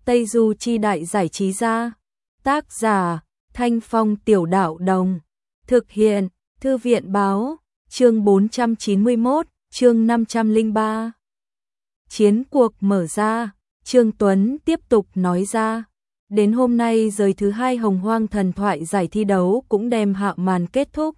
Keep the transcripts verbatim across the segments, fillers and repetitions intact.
Tây Du Chi Đại Giải Trí Gia. Tác giả Thanh Phong Tiểu Đạo Đồng. Thực hiện Thư viện Báo. Chương bốn trăm chín mươi mốt, chương năm trăm lẻ ba. Chiến cuộc mở ra, Trương Tuấn tiếp tục nói ra. Đến hôm nay giới thứ hai Hồng Hoang Thần Thoại giải thi đấu cũng đem hạ màn kết thúc.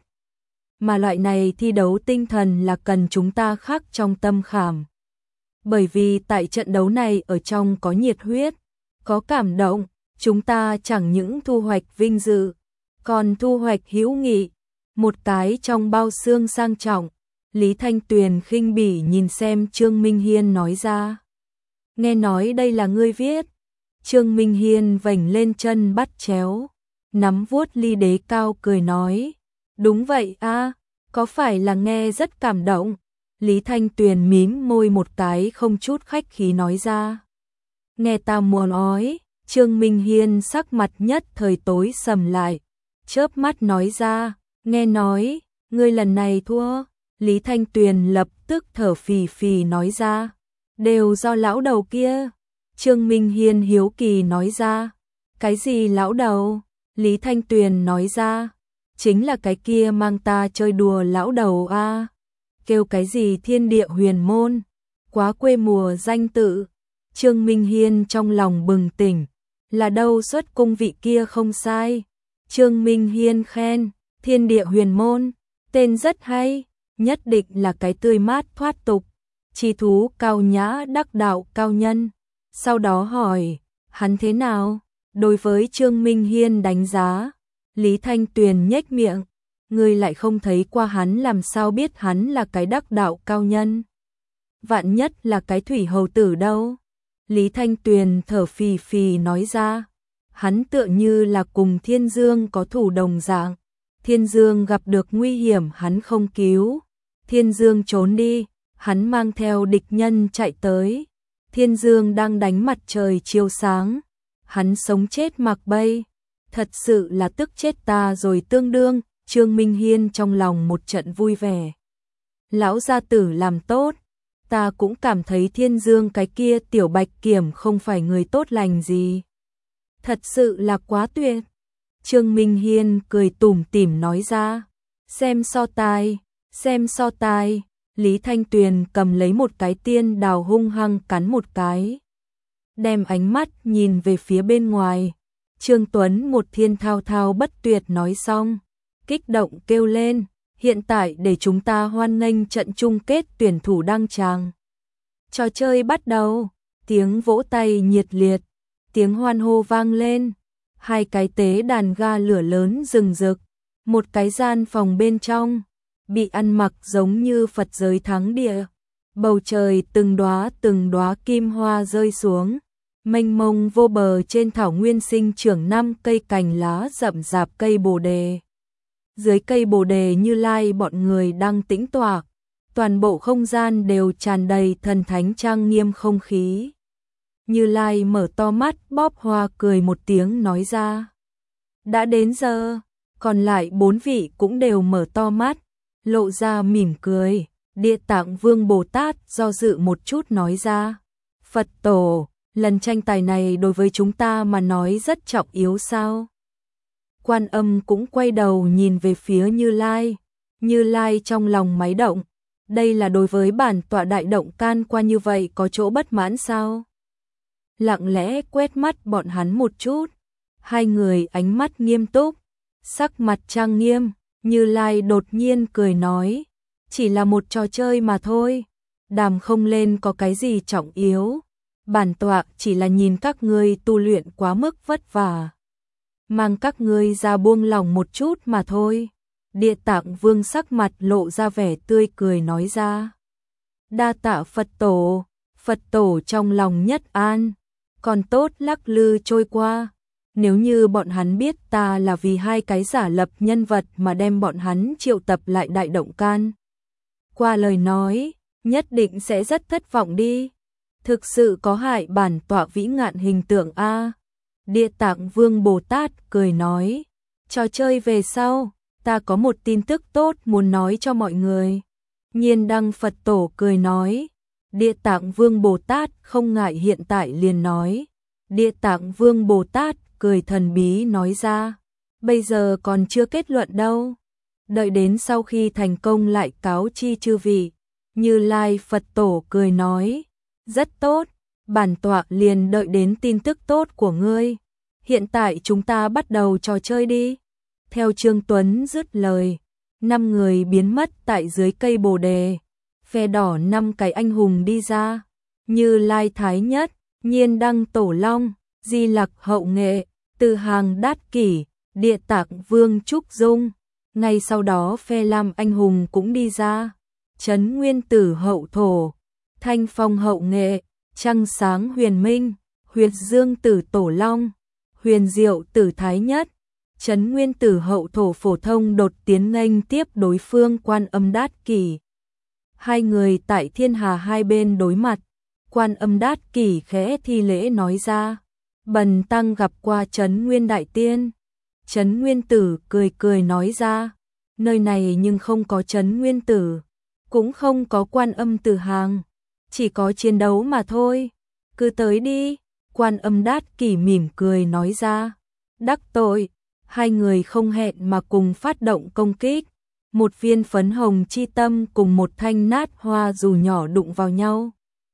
Mà loại này thi đấu tinh thần là cần chúng ta khắc trong tâm khảm. Bởi vì tại trận đấu này ở trong có nhiệt huyết, có cảm động, chúng ta chẳng những thu hoạch vinh dự, còn thu hoạch hữu nghị, một cái trong bao xương sang trọng. Lý Thanh Tuyền khinh bỉ nhìn xem Trương Minh Hiên nói ra. Nghe nói đây là ngươi viết. Trương Minh Hiên vểnh lên chân bắt chéo, nắm vuốt ly đế cao cười nói. Đúng vậy a, có phải là nghe rất cảm động? Lý Thanh Tuyền mím môi một cái không chút khách khí nói ra. Nghe ta muốn nói, Trương Minh Hiên sắc mặt nhất thời tối sầm lại, chớp mắt nói ra, nghe nói, ngươi lần này thua. Lý Thanh Tuyền lập tức thở phì phì nói ra, đều do lão đầu kia. Trương Minh Hiên hiếu kỳ nói ra, cái gì lão đầu? Lý Thanh Tuyền nói ra, chính là cái kia mang ta chơi đùa lão đầu a. Kêu cái gì thiên địa huyền môn, quá quê mùa danh tự. Trương Minh Hiên trong lòng bừng tỉnh, là đâu xuất cung vị kia không sai. Trương Minh Hiên khen, thiên địa huyền môn, tên rất hay, nhất định là cái tươi mát thoát tục, chi thú cao nhã đắc đạo cao nhân. Sau đó hỏi, hắn thế nào? Đối với Trương Minh Hiên đánh giá, Lý Thanh Tuyền nhếch miệng, ngươi lại không thấy qua hắn làm sao biết hắn là cái đắc đạo cao nhân? Vạn nhất là cái thủy hầu tử đâu? Lý Thanh Tuyền thở phì phì nói ra, hắn tựa như là cùng Thiên Dương có thủ đồng dạng. Thiên Dương gặp được nguy hiểm hắn không cứu, Thiên Dương trốn đi, hắn mang theo địch nhân chạy tới. Thiên Dương đang đánh mặt trời chiếu sáng, hắn sống chết mặc bay, thật sự là tức chết ta rồi tương đương. Trương Minh Hiên trong lòng một trận vui vẻ. Lão gia tử làm tốt, ta cũng cảm thấy Thiên Dương cái kia tiểu bạch kiểm không phải người tốt lành gì. Thật sự là quá tuyệt. Trương Minh Hiên cười tủm tỉm nói ra, xem so tài, xem so tài. Lý Thanh Tuyền cầm lấy một cái tiên đào hung hăng cắn một cái, đem ánh mắt nhìn về phía bên ngoài. Trương Tuấn một thiên thao thao bất tuyệt nói xong, kích động kêu lên, hiện tại để chúng ta hoan nghênh trận chung kết tuyển thủ đăng tràng. Trò chơi bắt đầu, tiếng vỗ tay nhiệt liệt, tiếng hoan hô vang lên, hai cái tế đàn ga lửa lớn rừng rực, một cái gian phòng bên trong bị ăn mặc giống như Phật giới thắng địa, bầu trời từng đóa từng đóa kim hoa rơi xuống, mênh mông vô bờ trên thảo nguyên sinh trưởng năm cây cành lá rậm rạp cây bồ đề. Dưới cây bồ đề Như Lai bọn người đang tĩnh tọa, toàn bộ không gian đều tràn đầy thần thánh trang nghiêm không khí. Như Lai mở to mắt bóp hoa cười một tiếng nói ra, đã đến giờ. Còn lại bốn vị cũng đều mở to mắt, lộ ra mỉm cười. Địa Tạng Vương Bồ Tát do dự một chút nói ra, Phật tổ, lần tranh tài này đối với chúng ta mà nói rất trọng yếu sao? Quan Âm cũng quay đầu nhìn về phía Như Lai. Như Lai trong lòng máy động, đây là đối với bản tọa đại động can qua như vậy có chỗ bất mãn sao? Lặng lẽ quét mắt bọn hắn một chút, hai người ánh mắt nghiêm túc, sắc mặt trang nghiêm. Như Lai đột nhiên cười nói, chỉ là một trò chơi mà thôi, đàm không lên có cái gì trọng yếu, bản tọa chỉ là nhìn các ngươi tu luyện quá mức vất vả, mang các ngươi ra buông lòng một chút mà thôi. Địa Tạng Vương sắc mặt lộ ra vẻ tươi cười nói ra, đa tạ Phật tổ. Phật tổ trong lòng nhất an, còn tốt lắc lư trôi qua. Nếu như bọn hắn biết ta là vì hai cái giả lập nhân vật mà đem bọn hắn triệu tập lại đại động can, qua lời nói, nhất định sẽ rất thất vọng đi. Thực sự có hại bản tọa vĩ ngạn hình tượng a. Địa Tạng Vương Bồ Tát cười nói, trò chơi về sau, ta có một tin tức tốt muốn nói cho mọi người. Nhiên Đăng Phật tổ cười nói, Địa Tạng Vương Bồ Tát không ngại hiện tại liền nói, Địa Tạng Vương Bồ Tát cười thần bí nói ra, bây giờ còn chưa kết luận đâu. Đợi đến sau khi thành công lại cáo chi chư vị. Như Lai Phật Tổ cười nói, rất tốt, bản tọa liền đợi đến tin tức tốt của ngươi. Hiện tại chúng ta bắt đầu trò chơi đi. Theo Trương Tuấn dứt lời, năm người biến mất tại dưới cây bồ đề. Phe đỏ năm cái anh hùng đi ra, Như Lai Thái Nhất, Nhiên Đăng Tổ Long, Di Lặc Hậu Nghệ, Từ Hàng Đát Kỷ, Địa Tạng Vương Trúc Dung. Ngay sau đó phe lam anh hùng cũng đi ra, Trấn Nguyên Tử Hậu Thổ, Thanh Phong Hậu Nghệ, Trăng Sáng Huyền Minh, Huyệt Dương Tử Tổ Long, Huyền Diệu Tử Thái Nhất. Trấn Nguyên Tử Hậu Thổ phổ thông đột tiến nghênh tiếp đối phương Quan Âm Đát Kỷ. Hai người tại thiên hà hai bên đối mặt, Quan Âm Đát Kỷ khẽ thi lễ nói ra, bần tăng gặp qua Trấn Nguyên Đại Tiên. Trấn Nguyên Tử cười cười nói ra, nơi này nhưng không có Trấn Nguyên Tử, cũng không có Quan Âm Tử Hàng, chỉ có chiến đấu mà thôi, cứ tới đi. Quan Âm Đát Kỷ mỉm cười nói ra, đắc tội. Hai người không hẹn mà cùng phát động công kích, một viên phấn hồng chi tâm cùng một thanh nát hoa dù nhỏ đụng vào nhau.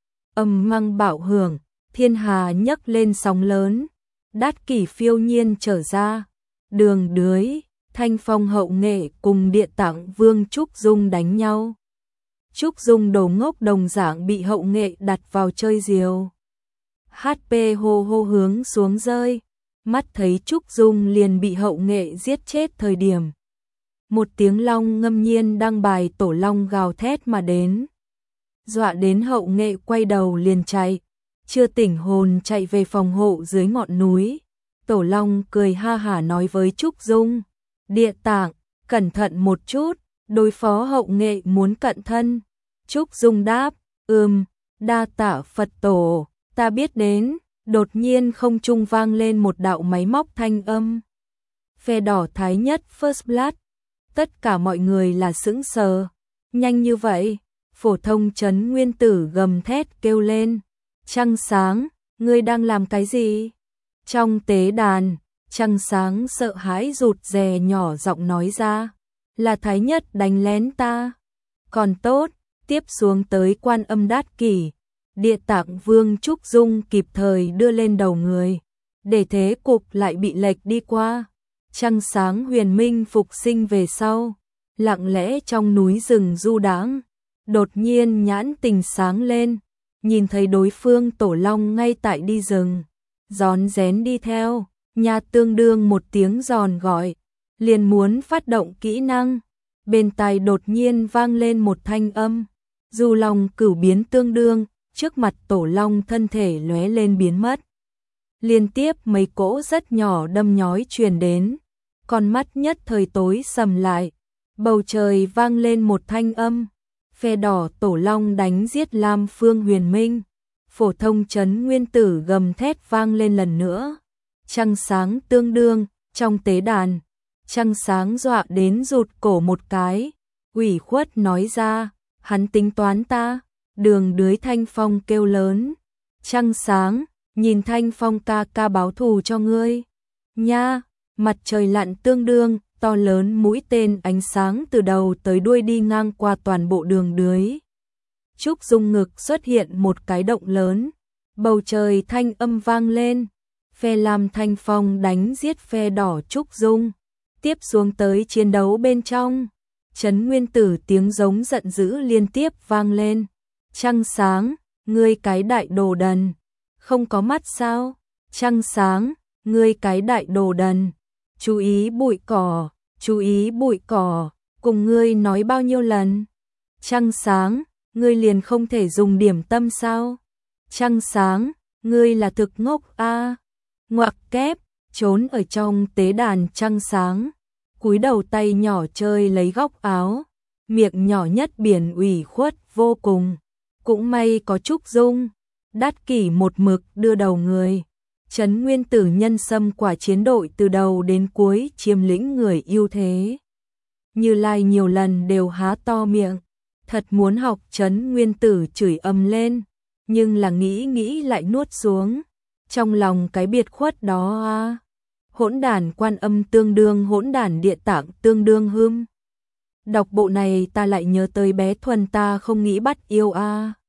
Âm mang bạo hưởng, thiên hà nhấc lên sóng lớn, Đát Kỷ phiêu nhiên trở ra, Đường Đưới, Thanh Phong Hậu Nghệ cùng Địa Tạng Vương Trúc Dung đánh nhau. Trúc Dung đồ ngốc đồng dạng bị Hậu Nghệ đặt vào chơi diều. hát pê hô hô hướng xuống rơi, mắt thấy Trúc Dung liền bị Hậu Nghệ giết chết thời điểm. Một tiếng long ngâm Nhiên Đăng bài Tổ Long gào thét mà đến. Dọa đến Hậu Nghệ quay đầu liền chạy, chưa tỉnh hồn chạy về phòng hộ dưới ngọn núi. Tổ Long cười ha hả nói với Trúc Dung, Địa Tạng, cẩn thận một chút, đối phó Hậu Nghệ muốn cận thân. Trúc Dung đáp, ừm, đa tạ Phật Tổ, ta biết đến. Đột nhiên không trung vang lên một đạo máy móc thanh âm. Phe đỏ Thái Nhất First Blood. Tất cả mọi người là sững sờ. Nhanh như vậy, phổ thông Trấn Nguyên Tử gầm thét kêu lên. Trăng Sáng, ngươi đang làm cái gì? Trong tế đàn, Trăng Sáng sợ hãi rụt rè nhỏ giọng nói ra, là Thái Nhất đánh lén ta. Còn tốt, tiếp xuống tới Quan Âm Đát Kỷ. Địa Tạng Vương Trúc Dung kịp thời đưa lên đầu người, để thế cục lại bị lệch đi qua. Trăng Sáng Huyền Minh phục sinh về sau, lặng lẽ trong núi rừng du đãng, đột nhiên nhãn tình sáng lên, nhìn thấy đối phương Tổ Long ngay tại đi rừng, rón rén đi theo, nha tương đương một tiếng giòn gọi, liền muốn phát động kỹ năng, bên tai đột nhiên vang lên một thanh âm, du long cửu biến tương đương. Trước mặt Tổ Long thân thể lóe lên biến mất. Liên tiếp mấy cỗ rất nhỏ đâm nhói truyền đến, con mắt nhất thời tối sầm lại, bầu trời vang lên một thanh âm, phe đỏ Tổ Long đánh giết Lam Phương Huyền Minh, phổ thông Trấn Nguyên Tử gầm thét vang lên lần nữa. Trăng Sáng tương đương, trong tế đàn, Trăng Sáng dọa đến rụt cổ một cái, ủy khuất nói ra, hắn tính toán ta. Đường Đưới Thanh Phong kêu lớn, Trăng Sáng, nhìn Thanh Phong ca ca báo thù cho ngươi. Nha, mặt trời lặn tương đương, to lớn mũi tên ánh sáng từ đầu tới đuôi đi ngang qua toàn bộ Đường Đưới. Trúc Dung ngực xuất hiện một cái động lớn, bầu trời thanh âm vang lên, phe lam Thanh Phong đánh giết phe đỏ Trúc Dung. Tiếp xuống tới chiến đấu bên trong, Trấn Nguyên Tử tiếng giống giận dữ liên tiếp vang lên. Trăng Sáng, ngươi cái đại đồ đần, không có mắt sao? Trăng Sáng, ngươi cái đại đồ đần, chú ý bụi cỏ, chú ý bụi cỏ, cùng ngươi nói bao nhiêu lần? Trăng Sáng, ngươi liền không thể dùng điểm tâm sao? Trăng Sáng, ngươi là thực ngốc a. À. Ngoặc kép, trốn ở trong tế đàn Trăng Sáng, cúi đầu tay nhỏ chơi lấy góc áo, miệng nhỏ nhất biển ủy khuất vô cùng. Cũng may có Trúc Dung, Đát Kỷ một mực đưa đầu người. Trấn Nguyên Tử nhân xâm quả chiến đội từ đầu đến cuối chiếm lĩnh người ưu thế. Như Lai nhiều lần đều há to miệng, thật muốn học Trấn Nguyên Tử chửi ầm lên, nhưng là nghĩ nghĩ lại nuốt xuống. Trong lòng cái biệt khuất đó a. Hỗn đản quan âm tương đương hỗn đản địa tạng tương đương hươm. Đọc bộ này ta lại nhớ tới bé Thuần ta không nghĩ bắt yêu a.